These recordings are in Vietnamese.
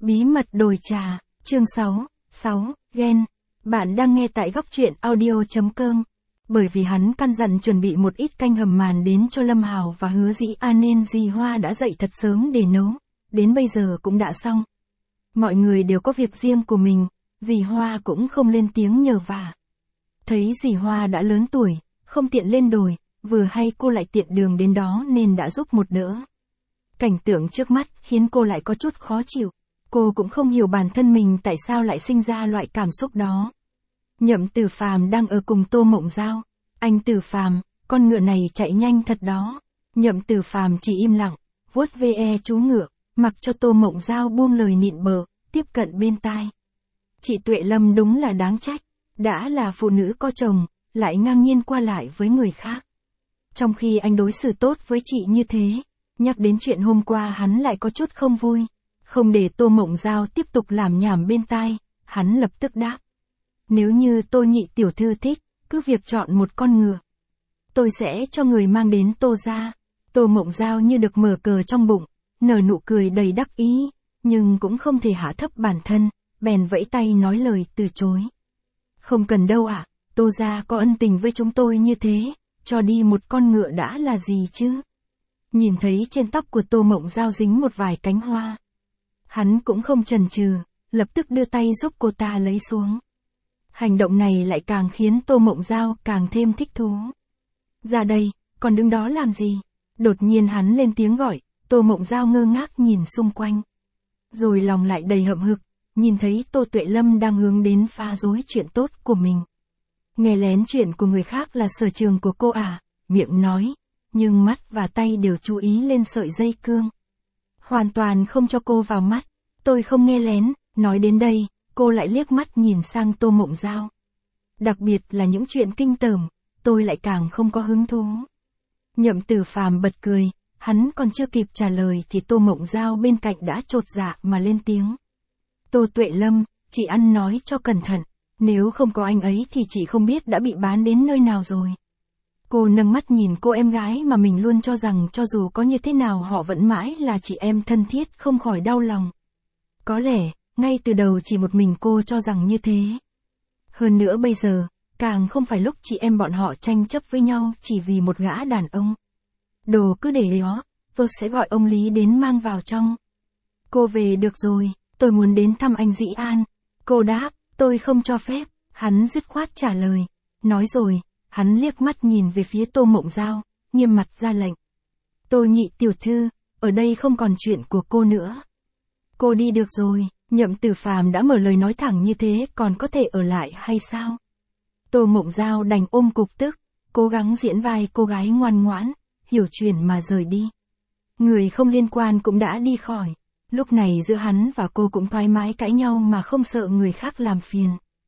Bí mật đồi trà, chương 6, ghen. Bạn đang nghe tại góc truyện audio.com. Bởi vì hắn căn dặn chuẩn bị một ít canh hầm màn đến cho Lâm Hào và Hứa Dĩ An nên dì Hoa đã dậy thật sớm để nấu, đến bây giờ cũng đã xong. Mọi người đều có việc riêng của mình, dì Hoa cũng không lên tiếng nhờ vả. Thấy dì Hoa đã lớn tuổi, không tiện lên đồi, vừa hay cô lại tiện đường đến đó nên đã giúp một đỡ. Cảnh tượng trước mắt khiến cô lại có chút khó chịu. Cô cũng không hiểu bản thân mình tại sao lại sinh ra loại cảm xúc đó. Nhậm Tử Phàm đang ở cùng Tô Mộng Giao. Anh Tử Phàm, con ngựa này chạy nhanh thật đó. Nhậm Tử Phàm chỉ im lặng, vuốt ve chú ngựa, mặc cho Tô Mộng Giao buông lời nịnh bợ, tiếp cận bên tai. Chị Tuệ Lâm đúng là đáng trách, đã là phụ nữ có chồng, lại ngang nhiên qua lại với người khác. Trong khi anh đối xử tốt với chị như thế, nhắc đến chuyện hôm qua hắn lại có chút không vui. Không để Tô Mộng Giao tiếp tục làm nhảm bên tai, hắn lập tức đáp. Nếu như Tô nhị tiểu thư thích, cứ việc chọn một con ngựa. Tôi sẽ cho người mang đến Tô gia. Tô Mộng Giao như được mở cờ trong bụng, nở nụ cười đầy đắc ý, nhưng cũng không thể hạ thấp bản thân, bèn vẫy tay nói lời từ chối. Không cần đâu ạ, Tô gia có ân tình với chúng tôi như thế, cho đi một con ngựa đã là gì chứ? Nhìn thấy trên tóc của Tô Mộng Giao dính một vài cánh hoa. Hắn cũng không chần chừ, lập tức đưa tay giúp cô ta lấy xuống. Hành động này lại càng khiến Tô Mộng Giao càng thêm thích thú. Ra đây, còn đứng đó làm gì? Đột nhiên hắn lên tiếng gọi, Tô Mộng Giao ngơ ngác nhìn xung quanh. Rồi lòng lại đầy hậm hực, nhìn thấy Tô Tuệ Lâm đang hướng đến phá rối chuyện tốt của mình. Nghe lén chuyện của người khác là sở trường của cô à, miệng nói, nhưng mắt và tay đều chú ý lên sợi dây cương. Hoàn toàn không cho cô vào mắt, tôi không nghe lén, nói đến đây, cô lại liếc mắt nhìn sang Tô Mộng Giao. Đặc biệt là những chuyện kinh tởm, tôi lại càng không có hứng thú. Nhậm Tử Phàm bật cười, hắn còn chưa kịp trả lời thì Tô Mộng Giao bên cạnh đã chột dạ mà lên tiếng. Tô Tuệ Lâm, chị ăn nói cho cẩn thận, nếu không có anh ấy thì chị không biết đã bị bán đến nơi nào rồi. Cô nâng mắt nhìn cô em gái mà mình luôn cho rằng cho dù có như thế nào họ vẫn mãi là chị em thân thiết, không khỏi đau lòng. Có lẽ, ngay từ đầu chỉ một mình cô cho rằng như thế. Hơn nữa bây giờ, càng không phải lúc chị em bọn họ tranh chấp với nhau chỉ vì một gã đàn ông. Đồ cứ để đó, tôi sẽ gọi ông Lý đến mang vào trong. Cô về được rồi, tôi muốn đến thăm anh Dĩ An. Cô đáp, tôi không cho phép, hắn dứt khoát trả lời. Nói rồi, hắn liếc mắt nhìn về phía Tô Mộng Giao, nghiêm mặt ra lệnh. Tô nhị tiểu thư, ở đây không còn chuyện của cô nữa. Cô đi được rồi, Nhậm Tử Phàm đã mở lời nói thẳng như thế còn có thể ở lại hay sao? Tô Mộng Giao đành ôm cục tức, cố gắng diễn vai cô gái ngoan ngoãn, hiểu chuyện mà rời đi. Người không liên quan cũng đã đi khỏi, lúc này giữa hắn và cô cũng thoải mái cãi nhau mà không sợ người khác làm phiền.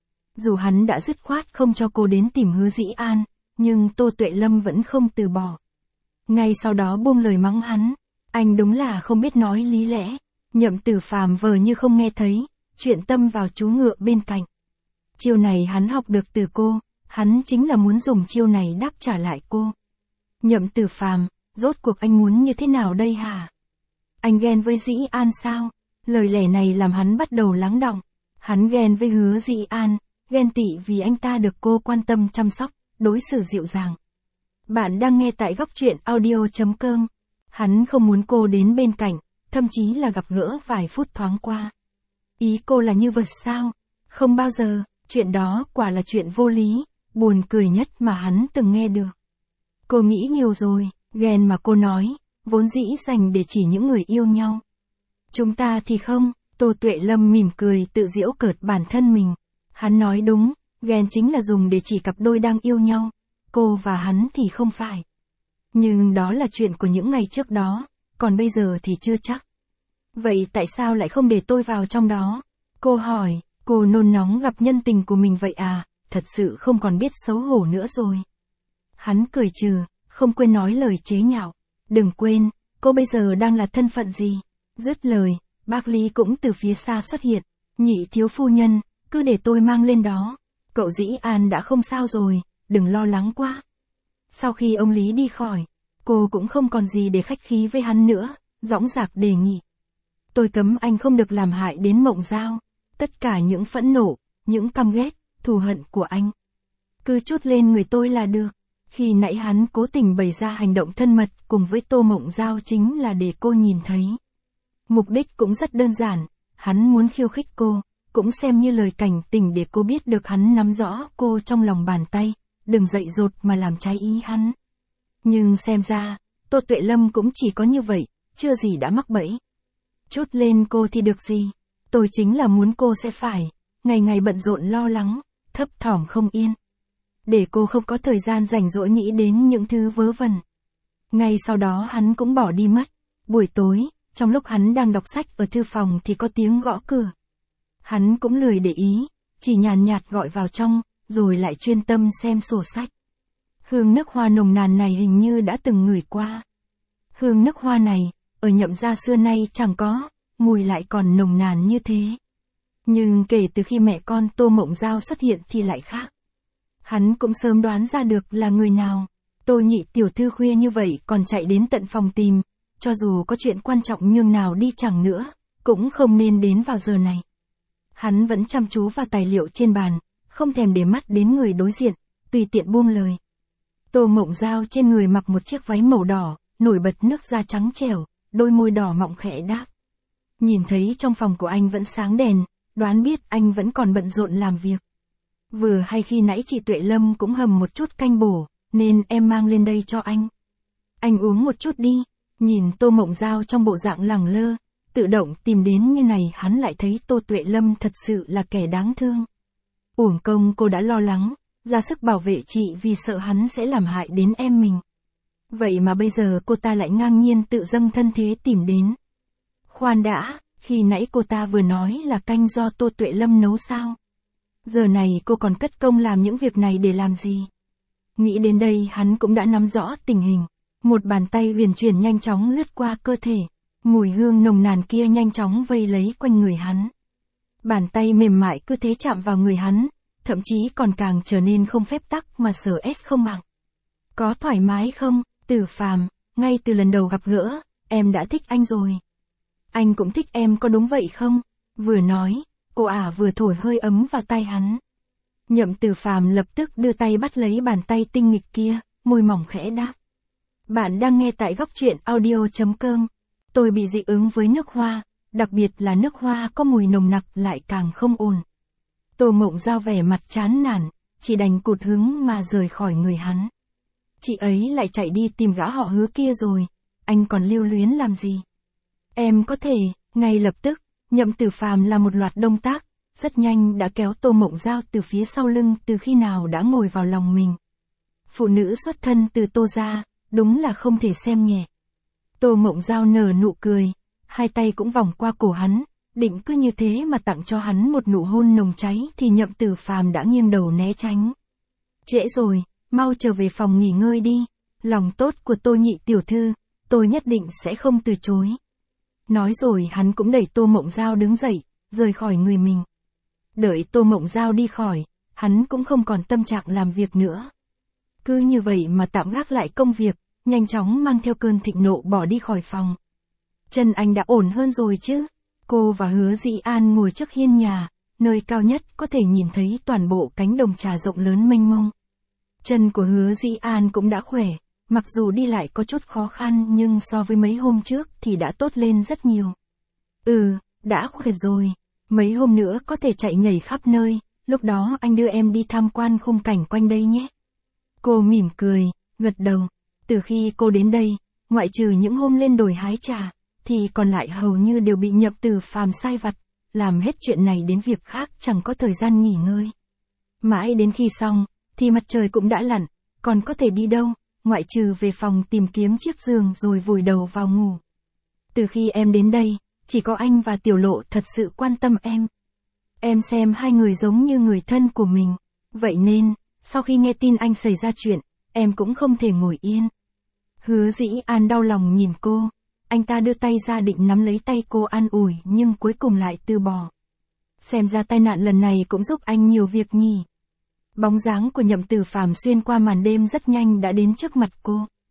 Dù hắn đã dứt khoát không cho cô đến tìm Hứa Dĩ An, nhưng Tô Tuệ Lâm vẫn không từ bỏ. Ngay sau đó buông lời mắng hắn, anh đúng là không biết nói lý lẽ. Nhậm Tử Phàm vờ như không nghe thấy, chuyện tâm vào chú ngựa bên cạnh. Chiêu này hắn học được từ cô, hắn chính là muốn dùng chiêu này đáp trả lại cô. Nhậm Tử Phàm, rốt cuộc anh muốn như thế nào đây hả? Anh ghen với Dĩ An sao? Lời lẽ này làm hắn bắt đầu lắng đọng. Hắn ghen với Hứa Dĩ An, ghen tị vì anh ta được cô quan tâm chăm sóc, đối xử dịu dàng. Bạn đang nghe tại góc truyện audio.com. Hắn không muốn cô đến bên cạnh, thậm chí là gặp gỡ vài phút thoáng qua. Ý cô là như vậy sao? Không bao giờ, chuyện đó quả là chuyện vô lý, buồn cười nhất mà hắn từng nghe được. Cô nghĩ nhiều rồi, ghen mà cô nói, vốn dĩ dành để chỉ những người yêu nhau. Chúng ta thì không, Tô Tuệ Lâm mỉm cười tự giễu cợt bản thân mình. Hắn nói đúng, ghen chính là dùng để chỉ cặp đôi đang yêu nhau, cô và hắn thì không phải. Nhưng đó là chuyện của những ngày trước đó, còn bây giờ thì chưa chắc. Vậy tại sao lại không để tôi vào trong đó? Cô hỏi, cô nôn nóng gặp nhân tình của mình vậy à, thật sự không còn biết xấu hổ nữa rồi. Hắn cười trừ, không quên nói lời chế nhạo. Đừng quên, cô bây giờ đang là thân phận gì? Dứt lời, bác Lý cũng từ phía xa xuất hiện. Nhị thiếu phu nhân, cứ để tôi mang lên đó. Cậu Dĩ An đã không sao rồi, đừng lo lắng quá. Sau khi ông Lý đi khỏi, cô cũng không còn gì để khách khí với hắn nữa, dõng dạc đề nghị. Tôi cấm anh không được làm hại đến Mộng Giao. Tất cả những phẫn nộ, những căm ghét, thù hận của anh. Cứ trút lên người tôi là được. Khi nãy hắn cố tình bày ra hành động thân mật cùng với Tô Mộng Giao chính là để cô nhìn thấy. Mục đích cũng rất đơn giản, hắn muốn khiêu khích cô, cũng xem như lời cảnh tỉnh để cô biết được hắn nắm rõ cô trong lòng bàn tay, đừng dậy dột mà làm trái ý hắn. Nhưng xem ra, Tô Tuệ Lâm cũng chỉ có như vậy, chưa gì đã mắc bẫy. Trút lên cô thì được gì? Tôi chính là muốn cô sẽ phải, ngày ngày bận rộn lo lắng, thấp thỏm không yên. Để cô không có thời gian rảnh rỗi nghĩ đến những thứ vớ vẩn. Ngay sau đó hắn cũng bỏ đi mất. Buổi tối, trong lúc hắn đang đọc sách ở thư phòng thì có tiếng gõ cửa. Hắn cũng lười để ý, chỉ nhàn nhạt gọi vào trong, rồi lại chuyên tâm xem sổ sách. Hương nước hoa nồng nàn này hình như đã từng ngửi qua. Hương nước hoa này, ở Nhậm gia xưa nay chẳng có, mùi lại còn nồng nàn như thế. Nhưng kể từ khi mẹ con Tô Mộng Giao xuất hiện thì lại khác. Hắn cũng sớm đoán ra được là người nào. Tô Nhị tiểu thư khuya như vậy còn chạy đến tận phòng tìm, cho dù có chuyện quan trọng nhường nào đi chẳng nữa, cũng không nên đến vào giờ này. Hắn vẫn chăm chú vào tài liệu trên bàn, không thèm để mắt đến người đối diện, tùy tiện buông lời. Tô Mộng Giao trên người mặc một chiếc váy màu đỏ, nổi bật nước da trắng trẻo, đôi môi đỏ mọng khẽ đáp. Nhìn thấy trong phòng của anh vẫn sáng đèn, đoán biết anh vẫn còn bận rộn làm việc. Vừa hay khi nãy chị Tuệ Lâm cũng hầm một chút canh bổ, nên em mang lên đây cho anh. Anh uống một chút đi. Nhìn Tô Mộng Giao trong bộ dạng lẳng lơ, tự động tìm đến như này hắn lại thấy Tô Tuệ Lâm thật sự là kẻ đáng thương. Uổng công cô đã lo lắng, ra sức bảo vệ chị vì sợ hắn sẽ làm hại đến em mình. Vậy mà bây giờ cô ta lại ngang nhiên tự dâng thân thế tìm đến. Khoan đã, khi nãy cô ta vừa nói là canh do Tô Tuệ Lâm nấu sao? Giờ này cô còn cất công làm những việc này để làm gì? Nghĩ đến đây hắn cũng đã nắm rõ tình hình. Một bàn tay huyền chuyển nhanh chóng lướt qua cơ thể. Mùi hương nồng nàn kia nhanh chóng vây lấy quanh người hắn. Bàn tay mềm mại cứ thế chạm vào người hắn, thậm chí còn càng trở nên không phép tắc mà sờ ép không bằng. Có thoải mái không, Tử Phàm, ngay từ lần đầu gặp gỡ, em đã thích anh rồi. Anh cũng thích em có đúng vậy không? Vừa nói, cô vừa thổi hơi ấm vào tai hắn. Nhậm Tử Phàm lập tức đưa tay bắt lấy bàn tay tinh nghịch kia, môi mỏng khẽ đáp. Bạn đang nghe tại góc truyện audio.com. Tôi bị dị ứng với nước hoa, đặc biệt là nước hoa có mùi nồng nặc lại càng không ổn. Tô Mộng Giao vẻ mặt chán nản, chỉ đành cụt hứng mà rời khỏi người hắn. Chị ấy lại chạy đi tìm gã họ Hứa kia rồi, anh còn lưu luyến làm gì? Em có thể, ngay lập tức, Nhậm Tử Phàm là một loạt động tác, rất nhanh đã kéo Tô Mộng Giao từ phía sau lưng từ khi nào đã ngồi vào lòng mình. Phụ nữ xuất thân từ Tô gia, đúng là không thể xem nhẹ. Tô Mộng Giao nở nụ cười, hai tay cũng vòng qua cổ hắn, định cứ như thế mà tặng cho hắn một nụ hôn nồng cháy thì Nhậm Tử Phàm đã nghiêng đầu né tránh. Trễ rồi, mau trở về phòng nghỉ ngơi đi, lòng tốt của Tô Nhị tiểu thư, tôi nhất định sẽ không từ chối. Nói rồi hắn cũng đẩy Tô Mộng Giao đứng dậy, rời khỏi người mình. Đợi Tô Mộng Giao đi khỏi, hắn cũng không còn tâm trạng làm việc nữa. Cứ như vậy mà tạm gác lại công việc, nhanh chóng mang theo cơn thịnh nộ bỏ đi khỏi phòng. Chân anh đã ổn hơn rồi chứ? Cô và Hứa Dĩ An ngồi trước hiên nhà, nơi cao nhất có thể nhìn thấy toàn bộ cánh đồng trà rộng lớn mênh mông. Chân của Hứa Dĩ An cũng đã khỏe, mặc dù đi lại có chút khó khăn nhưng so với mấy hôm trước thì đã tốt lên rất nhiều. Đã khỏe rồi, mấy hôm nữa có thể chạy nhảy khắp nơi, lúc đó anh đưa em đi tham quan khung cảnh quanh đây nhé. Cô mỉm cười, gật đầu. Từ khi cô đến đây, ngoại trừ những hôm lên đồi hái trà, thì còn lại hầu như đều bị Nhậm Tử Phàm sai vặt, làm hết chuyện này đến việc khác chẳng có thời gian nghỉ ngơi. Mãi đến khi xong, thì mặt trời cũng đã lặn, còn có thể đi đâu, ngoại trừ về phòng tìm kiếm chiếc giường rồi vùi đầu vào ngủ. Từ khi em đến đây, chỉ có anh và Tiểu Lộ thật sự quan tâm em. Em xem hai người giống như người thân của mình, vậy nên, sau khi nghe tin anh xảy ra chuyện, em cũng không thể ngồi yên. Hứa Dĩ An đau lòng nhìn cô, anh ta đưa tay ra định nắm lấy tay cô an ủi nhưng cuối cùng lại từ bỏ. Xem ra tai nạn lần này cũng giúp anh nhiều việc nhỉ. Bóng dáng của Nhậm Tử Phàm xuyên qua màn đêm rất nhanh đã đến trước mặt cô.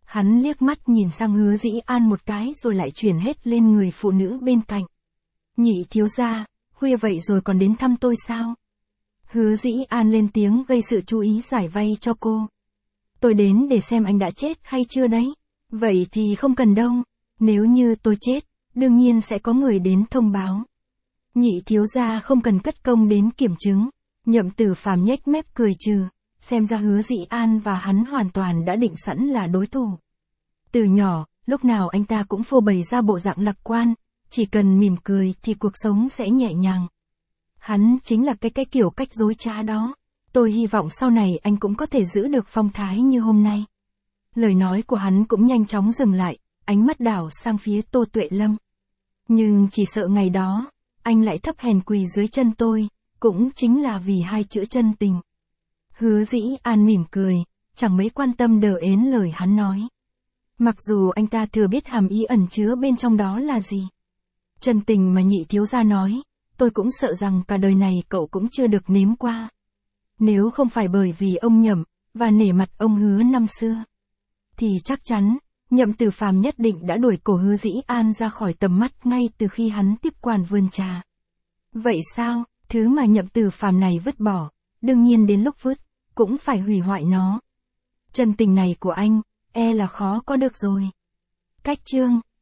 Hắn liếc mắt nhìn sang Hứa Dĩ An một cái rồi lại chuyển hết lên người phụ nữ bên cạnh. Nhị thiếu gia, khuya vậy rồi còn đến thăm tôi sao? Hứa Dĩ An lên tiếng gây sự chú ý giải vây cho cô. Tôi đến để xem anh đã chết hay chưa đấy. Vậy thì không cần đâu. Nếu như tôi chết, đương nhiên sẽ có người đến thông báo. Nhị thiếu gia không cần cất công đến kiểm chứng. Nhậm Tử Phàm nhếch mép cười trừ. Xem ra Hứa Dĩ An và hắn hoàn toàn đã định sẵn là đối thủ. Từ nhỏ, lúc nào anh ta cũng phô bày ra bộ dạng lạc quan. Chỉ cần mỉm cười thì cuộc sống sẽ nhẹ nhàng. Hắn chính là cái kiểu cách dối trá đó. Tôi hy vọng sau này anh cũng có thể giữ được phong thái như hôm nay. Lời nói của hắn cũng nhanh chóng dừng lại, ánh mắt đảo sang phía Tô Tuệ Lâm. Nhưng chỉ sợ ngày đó, anh lại thấp hèn quỳ dưới chân tôi, cũng chính là vì hai chữ chân tình. Hứa Dĩ An mỉm cười, chẳng mấy quan tâm đờ ến lời hắn nói. Mặc dù anh ta thừa biết hàm ý ẩn chứa bên trong đó là gì. Chân tình mà nhị thiếu gia nói, tôi cũng sợ rằng cả đời này cậu cũng chưa được nếm qua. Nếu không phải bởi vì ông Nhậm, và nể mặt ông Hứa năm xưa, thì chắc chắn, Nhậm Tử Phàm nhất định đã đuổi cổ Hứa Dĩ An ra khỏi tầm mắt ngay từ khi hắn tiếp quản vườn trà. Vậy sao, thứ mà Nhậm Tử Phàm này vứt bỏ, đương nhiên đến lúc vứt, cũng phải hủy hoại nó. Chân tình này của anh, e là khó có được rồi. Cách chương